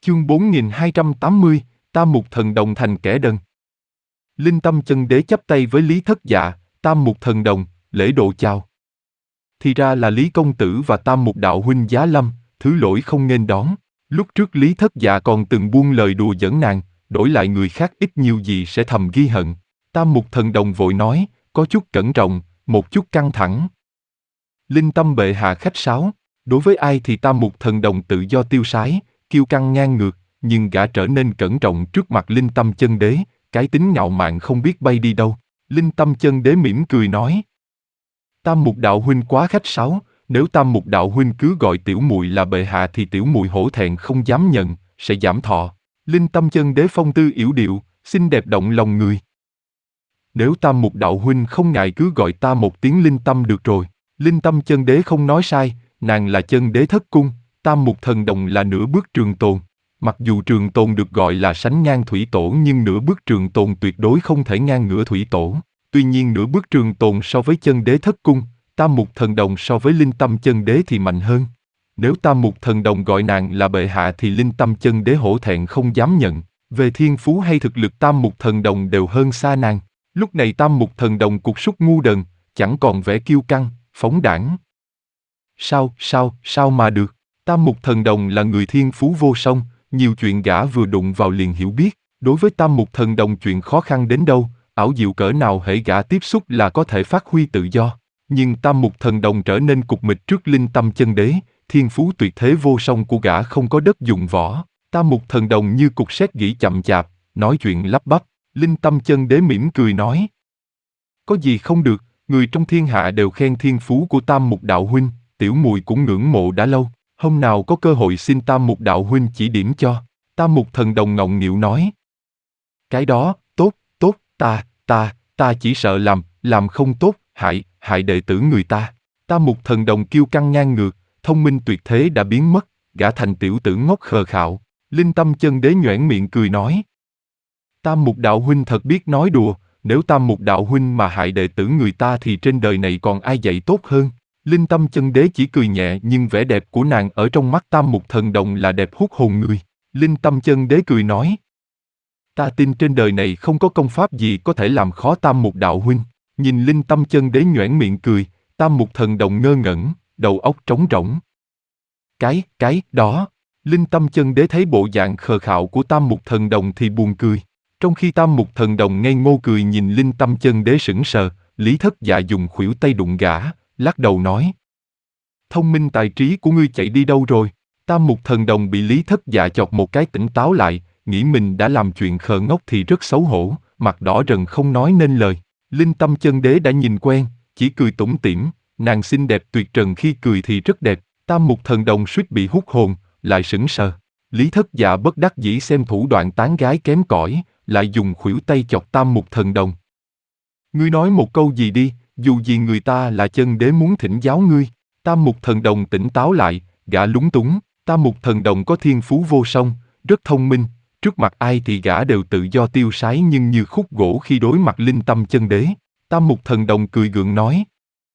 Chương 4280, Tam Mục Thần Đồng thành kẻ đần. Linh Tâm Chân Đế chắp tay với Lý Thất Dạ, Tam Mục Thần Đồng, lễ độ chào. Thì ra là Lý Công Tử và Tam Mục Đạo Huynh giá lâm, thứ lỗi không nghênh đón. Lúc trước Lý Thất Dạ còn từng buông lời đùa giỡn nàng, đổi lại người khác ít nhiều gì sẽ thầm ghi hận. Tam Mục Thần Đồng vội nói, có chút cẩn trọng, một chút căng thẳng. Linh Tâm bệ hạ khách sáo, đối với ai thì Tam Mục Thần Đồng tự do tiêu sái, kiêu căng ngang ngược, nhưng gã trở nên cẩn trọng trước mặt Linh Tâm Chân Đế, cái tính ngạo mạn không biết bay đi đâu. Linh Tâm Chân Đế mỉm cười nói: Tam Mục Đạo Huynh quá khách sáo, nếu Tam Mục Đạo Huynh cứ gọi tiểu muội là bệ hạ thì tiểu muội hổ thẹn không dám nhận, sẽ giảm thọ. Linh Tâm Chân Đế phong tư yểu điệu, xinh đẹp động lòng người. Nếu Tam Mục Đạo Huynh không ngại cứ gọi ta một tiếng Linh Tâm được rồi. Linh Tâm Chân Đế không nói sai, nàng là chân đế thất cung, Tam Mục Thần Đồng là nửa bước trường tồn. Mặc dù trường tồn được gọi là sánh ngang thủy tổ nhưng nửa bước trường tồn tuyệt đối không thể ngang ngửa thủy tổ. Tuy nhiên nửa bước trường tồn so với chân đế thất cung, Tam Mục Thần Đồng so với Linh Tâm Chân Đế thì mạnh hơn. Nếu Tam Mục Thần Đồng gọi nàng là bệ hạ thì Linh Tâm Chân Đế hổ thẹn không dám nhận. Về thiên phú hay thực lực Tam Mục Thần Đồng đều hơn xa nàng. Lúc này Tam Mục Thần Đồng cục súc ngu đần, chẳng còn vẻ kiêu căng, phóng đãng. Sao mà được? Tam Mục Thần Đồng là người thiên phú vô song, nhiều chuyện gã vừa đụng vào liền hiểu biết. Đối với Tam Mục Thần Đồng chuyện khó khăn đến đâu, ảo diệu cỡ nào hễ gã tiếp xúc là có thể phát huy tự do. Nhưng Tam Mục Thần Đồng trở nên cục mịch trước Linh Tâm Chân Đế, thiên phú tuyệt thế vô song của gã không có đất dụng võ. Tam Mục Thần Đồng như cục sét gỉ chậm chạp, nói chuyện lắp bắp. Linh Tâm Chân Đế mỉm cười nói: Có gì không được, người trong thiên hạ đều khen thiên phú của Tam Mục Đạo Huynh, tiểu muội cũng ngưỡng mộ đã lâu, hôm nào có cơ hội xin Tam Mục Đạo Huynh chỉ điểm cho. Tam Mục Thần Đồng ngọng nghịu nói: Cái đó, tốt, ta chỉ sợ làm không tốt, hại đệ tử người ta. Tam Mục Thần Đồng kiêu căng ngang ngược, thông minh tuyệt thế đã biến mất, gã thành tiểu tử ngốc khờ khạo. Linh Tâm Chân Đế nhoẻn miệng cười nói: Tam Mục Đạo Huynh thật biết nói đùa, nếu Tam Mục Đạo Huynh mà hại đệ tử người ta thì trên đời này còn ai dạy tốt hơn. Linh Tâm Chân Đế chỉ cười nhẹ nhưng vẻ đẹp của nàng ở trong mắt Tam Mục Thần Đồng là đẹp hút hồn người. Linh Tâm Chân Đế cười nói: Ta tin trên đời này không có công pháp gì có thể làm khó Tam Mục Đạo Huynh. Nhìn Linh Tâm Chân Đế nhoẻn miệng cười, Tam Mục Thần Đồng ngơ ngẩn, đầu óc trống rỗng. Cái đó. Linh Tâm Chân Đế thấy bộ dạng khờ khạo của Tam Mục Thần Đồng thì buồn cười. Trong khi Tam Mục Thần Đồng ngây ngô cười nhìn Linh Tâm Chân Đế sững sờ, Lý Thất Dạ dùng khuỷu tay đụng gã, lắc đầu nói: Thông minh tài trí của ngươi chạy đi đâu rồi? Tam Mục Thần Đồng bị Lý Thất Dạ chọc một cái tỉnh táo lại, nghĩ mình đã làm chuyện khờ ngốc thì rất xấu hổ, mặt đỏ rần không nói nên lời. Linh Tâm Chân Đế đã nhìn quen, chỉ cười tủm tỉm, nàng xinh đẹp tuyệt trần khi cười thì rất đẹp. Tam Mục Thần Đồng suýt bị hút hồn, lại sững sờ. Lý Thất Dạ bất đắc dĩ xem thủ đoạn tán gái kém cỏi, lại dùng khuỷu tay chọc Tam Mục Thần Đồng. Ngươi nói một câu gì đi, dù gì người ta là chân đế muốn thỉnh giáo ngươi. Tam Mục Thần Đồng tỉnh táo lại, gã lúng túng. Tam Mục Thần Đồng có thiên phú vô song, rất thông minh, trước mặt ai thì gã đều tự do tiêu sái nhưng như khúc gỗ khi đối mặt Linh Tâm Chân Đế. Tam Mục Thần Đồng cười gượng nói: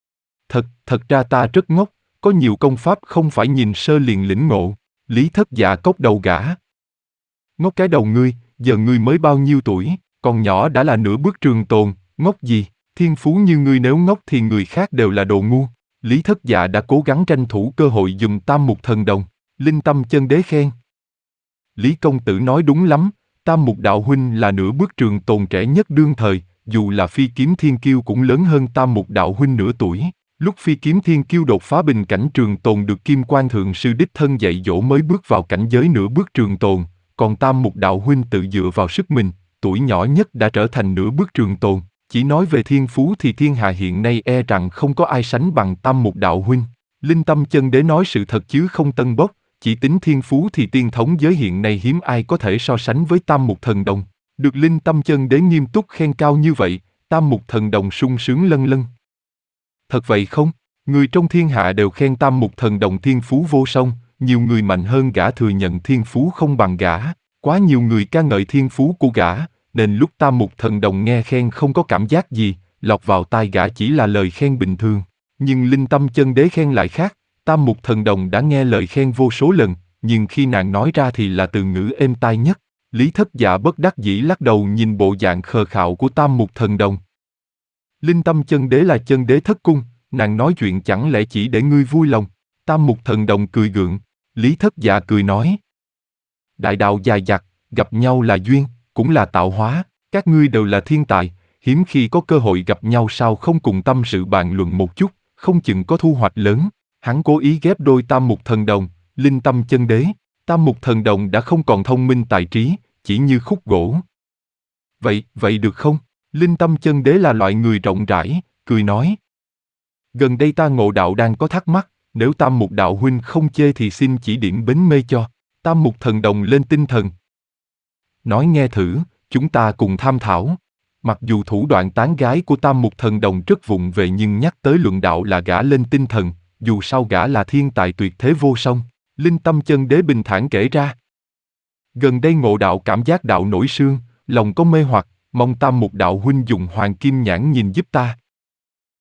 Thật ra ta rất ngốc, có nhiều công pháp không phải nhìn sơ liền lĩnh ngộ. Lý Thất Dạ cốc đầu gã. Ngốc cái đầu ngươi, giờ ngươi mới bao nhiêu tuổi, còn nhỏ đã là nửa bước trường tồn, ngốc gì, thiên phú như ngươi nếu ngốc thì người khác đều là đồ ngu. Lý Thất Dạ đã cố gắng tranh thủ cơ hội dùng Tam Mục Thần Đồng. Linh Tâm Chân Đế khen: Lý công tử nói đúng lắm, Tam Mục Đạo Huynh là nửa bước trường tồn trẻ nhất đương thời, dù là Phi Kiếm Thiên Kiêu cũng lớn hơn Tam Mục Đạo Huynh nửa tuổi. Lúc Phi Kiếm Thiên Kiêu đột phá bình cảnh trường tồn được Kim Quan Thượng Sư đích thân dạy dỗ mới bước vào cảnh giới nửa bước trường tồn, còn Tam Mục Đạo Huynh tự dựa vào sức mình, tuổi nhỏ nhất đã trở thành nửa bước trường tồn. Chỉ nói về thiên phú thì thiên hạ hiện nay e rằng không có ai sánh bằng Tam Mục Đạo Huynh. Linh Tâm Chân Đế nói sự thật chứ không tân bốc, chỉ tính thiên phú thì tiên thống giới hiện nay hiếm ai có thể so sánh với Tam Mục Thần Đồng. Được Linh Tâm Chân Đế nghiêm túc khen cao như vậy, Tam Mục Thần Đồng sung sướng lân lân. Thật vậy không? Người trong thiên hạ đều khen Tam Mục Thần Đồng thiên phú vô song, nhiều người mạnh hơn gã thừa nhận thiên phú không bằng gã. Quá nhiều người ca ngợi thiên phú của gã, nên lúc Tam Mục Thần Đồng nghe khen không có cảm giác gì, lọt vào tai gã chỉ là lời khen bình thường. Nhưng Linh Tâm Chân Đế khen lại khác, Tam Mục Thần Đồng đã nghe lời khen vô số lần, nhưng khi nàng nói ra thì là từ ngữ êm tai nhất. Lý Thất Dạ bất đắc dĩ lắc đầu nhìn bộ dạng khờ khạo của Tam Mục Thần Đồng. Linh Tâm Chân Đế là chân đế thất cung, nàng nói chuyện chẳng lẽ chỉ để ngươi vui lòng? Tam Mục Thần Đồng cười gượng. Lý Thất Dạ cười nói: đại đạo dài dặt, gặp nhau là duyên, cũng là tạo hóa, các ngươi đều là thiên tài, hiếm khi có cơ hội gặp nhau sao không cùng tâm sự bàn luận một chút, không chừng có thu hoạch lớn. Hắn cố ý ghép đôi Tam Mục Thần Đồng, Linh Tâm Chân Đế. Tam Mục Thần Đồng đã không còn thông minh tài trí, chỉ như khúc gỗ. Vậy được không? Linh Tâm Chân Đế là loại người rộng rãi, cười nói: gần đây ta ngộ đạo đang có thắc mắc, nếu Tam Mục đạo huynh không chê thì xin chỉ điểm bến mê cho. Tam Mục Thần Đồng lên tinh thần. Nói nghe thử, chúng ta cùng tham thảo. Mặc dù thủ đoạn tán gái của Tam Mục Thần Đồng rất vụng về nhưng nhắc tới luận đạo là gã lên tinh thần, dù sao gã là thiên tài tuyệt thế vô song. Linh Tâm Chân Đế bình thản kể ra. Gần đây ngộ đạo cảm giác đạo nổi sương, lòng có mê hoặc, mong Tam Mục đạo huynh dùng hoàng kim nhãn nhìn giúp ta.